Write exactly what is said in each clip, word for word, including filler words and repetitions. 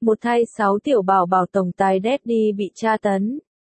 Một thay sáu tiểu bảo bảo tổng tài Daddy bị tra tấn.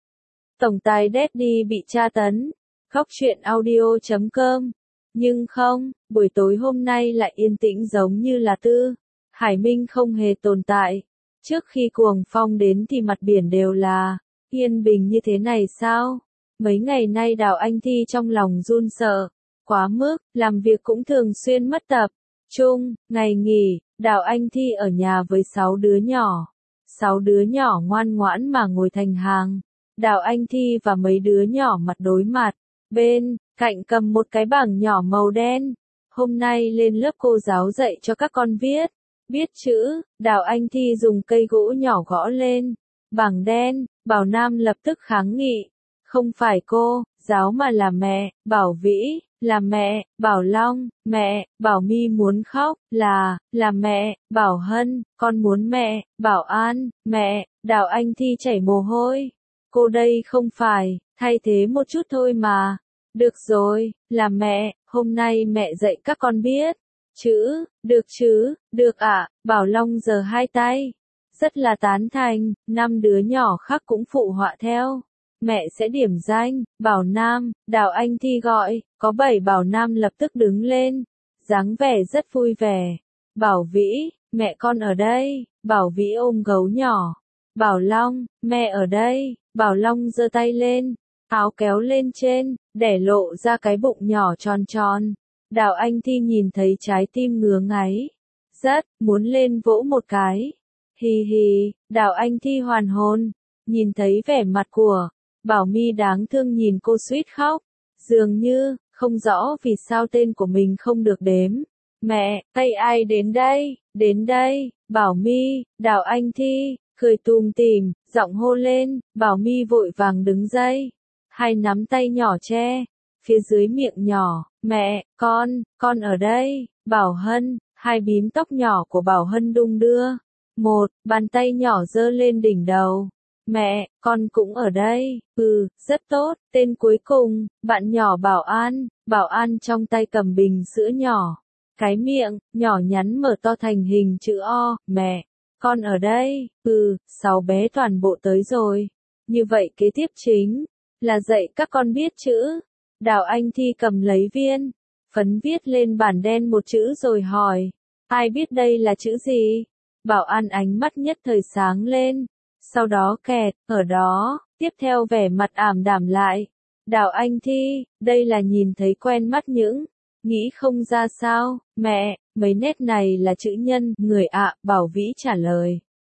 Tổng tài Daddy bị tra tấn. Khóc chuyện audio chấm com. Nhưng không, buổi tối hôm nay lại yên tĩnh giống như là Tư Hải Minh không hề tồn tại. Trước khi cuồng phong đến thì mặt biển đều là yên bình như thế này sao? Mấy ngày nay Đào Anh Thi trong lòng run sợ, quá mức, làm việc cũng thường xuyên mất tập trung. Ngày nghỉ, Đào Anh Thi ở nhà với sáu đứa nhỏ. Sáu đứa nhỏ ngoan ngoãn mà ngồi thành hàng. Đào Anh Thi và mấy đứa nhỏ mặt đối mặt. Bên cạnh cầm một cái bảng nhỏ màu đen. Hôm nay lên lớp cô giáo dạy cho các con viết. Biết chữ, Đào Anh Thi dùng cây gỗ nhỏ gõ lên. Bảng đen, Bảo Nam lập tức kháng nghị. Không phải cô, giáo mà là mẹ, Bảo Vĩ, là mẹ, Bảo Long, mẹ, Bảo My muốn khóc, là, là mẹ, Bảo Hân, con muốn mẹ, Bảo An, mẹ, Đào Anh Thi chảy mồ hôi. Cô đây không phải, thay thế một chút thôi mà. Được rồi, là mẹ, hôm nay mẹ dạy các con biết chữ, được chứ, được ạ, à, Bảo Long giơ hai tay. Rất là tán thành, năm đứa nhỏ khác cũng phụ họa theo. Mẹ sẽ điểm danh, Bảo Nam, Đào Anh Thi gọi, có bảy Bảo Nam lập tức đứng lên. Dáng vẻ rất vui vẻ. Bảo Vĩ, mẹ con ở đây, Bảo Vĩ ôm gấu nhỏ. Bảo Long, mẹ ở đây, Bảo Long giơ tay lên, áo kéo lên trên, để lộ ra cái bụng nhỏ tròn tròn. Đào Anh Thi nhìn thấy trái tim ngứa ngáy. Rất, muốn lên vỗ một cái. Hì hì, Đào Anh Thi hoàn hồn, nhìn thấy vẻ mặt của Bảo My đáng thương nhìn cô suýt khóc. Dường như, không rõ vì sao tên của mình không được đếm. Mẹ, tay ai đến đây, đến đây, Bảo My, Đào Anh Thi, cười tùm tìm, giọng hô lên, Bảo My vội vàng đứng dậy. Hai nắm tay nhỏ che, phía dưới miệng nhỏ, mẹ, con, con ở đây, Bảo Hân, hai bím tóc nhỏ của Bảo Hân đung đưa. Một, bàn tay nhỏ giơ lên đỉnh đầu. Mẹ, con cũng ở đây, ừ, rất tốt, tên cuối cùng, bạn nhỏ Bảo An, Bảo An trong tay cầm bình sữa nhỏ. Cái miệng, nhỏ nhắn mở to thành hình chữ O, mẹ, con ở đây, ừ, sáu bé toàn bộ tới rồi. Như vậy kế tiếp chính là dạy các con biết chữ. Đào Anh Thi cầm lấy viên phấn viết lên bản đen một chữ rồi hỏi, ai biết đây là chữ gì? Bảo An ánh mắt nhất thời sáng lên, sau đó kẹt, ở đó, tiếp theo vẻ mặt ảm đạm lại. Đào Anh Thi, đây là nhìn thấy quen mắt những, nghĩ không ra sao, mẹ, mấy nét này là chữ nhân, người ạ, Bảo Vĩ trả lời.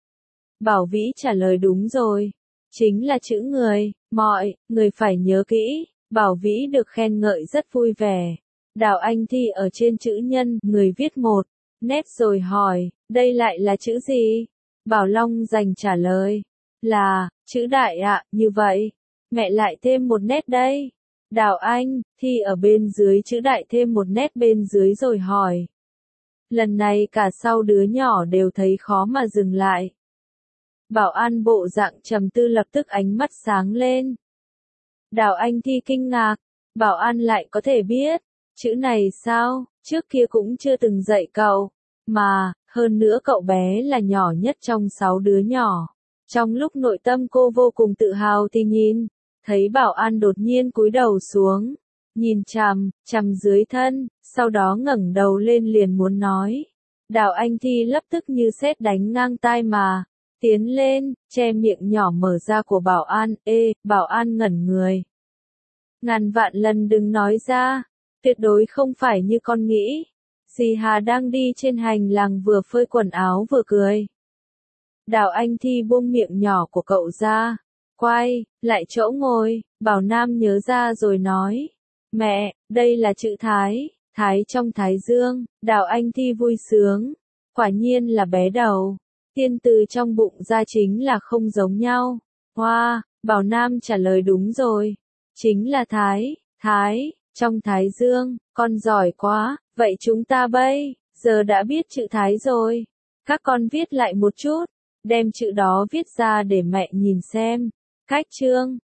Bảo Vĩ trả lời đúng rồi, chính là chữ người, mọi, người phải nhớ kỹ, Bảo Vĩ được khen ngợi rất vui vẻ. Đào Anh Thi ở trên chữ nhân, người viết một nét rồi hỏi, đây lại là chữ gì? Bảo Long dành trả lời, là, chữ đại ạ, à, như vậy. Mẹ lại thêm một nét đây. Đào Anh Thi ở bên dưới chữ đại thêm một nét bên dưới rồi hỏi. Lần này cả sáu đứa nhỏ đều thấy khó mà dừng lại. Bảo An bộ dạng trầm tư lập tức ánh mắt sáng lên. Đào Anh Thi kinh ngạc, Bảo An lại có thể biết chữ này sao, trước kia cũng chưa từng dạy cậu, mà, hơn nữa cậu bé là nhỏ nhất trong sáu đứa nhỏ. Trong lúc nội tâm cô vô cùng tự hào thì nhìn, thấy Bảo An đột nhiên cúi đầu xuống, nhìn chằm, chằm dưới thân, sau đó ngẩng đầu lên liền muốn nói. Đào Anh Thi lập tức như sét đánh ngang tai mà, tiến lên, che miệng nhỏ mở ra của Bảo An, ê, Bảo An ngẩn người. Ngàn vạn lần đừng nói ra, tuyệt đối không phải như con nghĩ. Dì Hà đang đi trên hành lang vừa phơi quần áo vừa cười. Đào Anh Thi buông miệng nhỏ của cậu ra, quay lại chỗ ngồi, Bảo Nam nhớ ra rồi nói, mẹ, đây là chữ Thái, Thái trong Thái Dương. Đào Anh Thi vui sướng, quả nhiên là bé đầu, tiên từ trong bụng ra chính là không giống nhau. Hoa, Bảo Nam trả lời đúng rồi, chính là Thái, Thái, trong Thái Dương, con giỏi quá, vậy chúng ta bây giờ đã biết chữ Thái rồi. Các con viết lại một chút, đem chữ đó viết ra để mẹ nhìn xem. Cách chương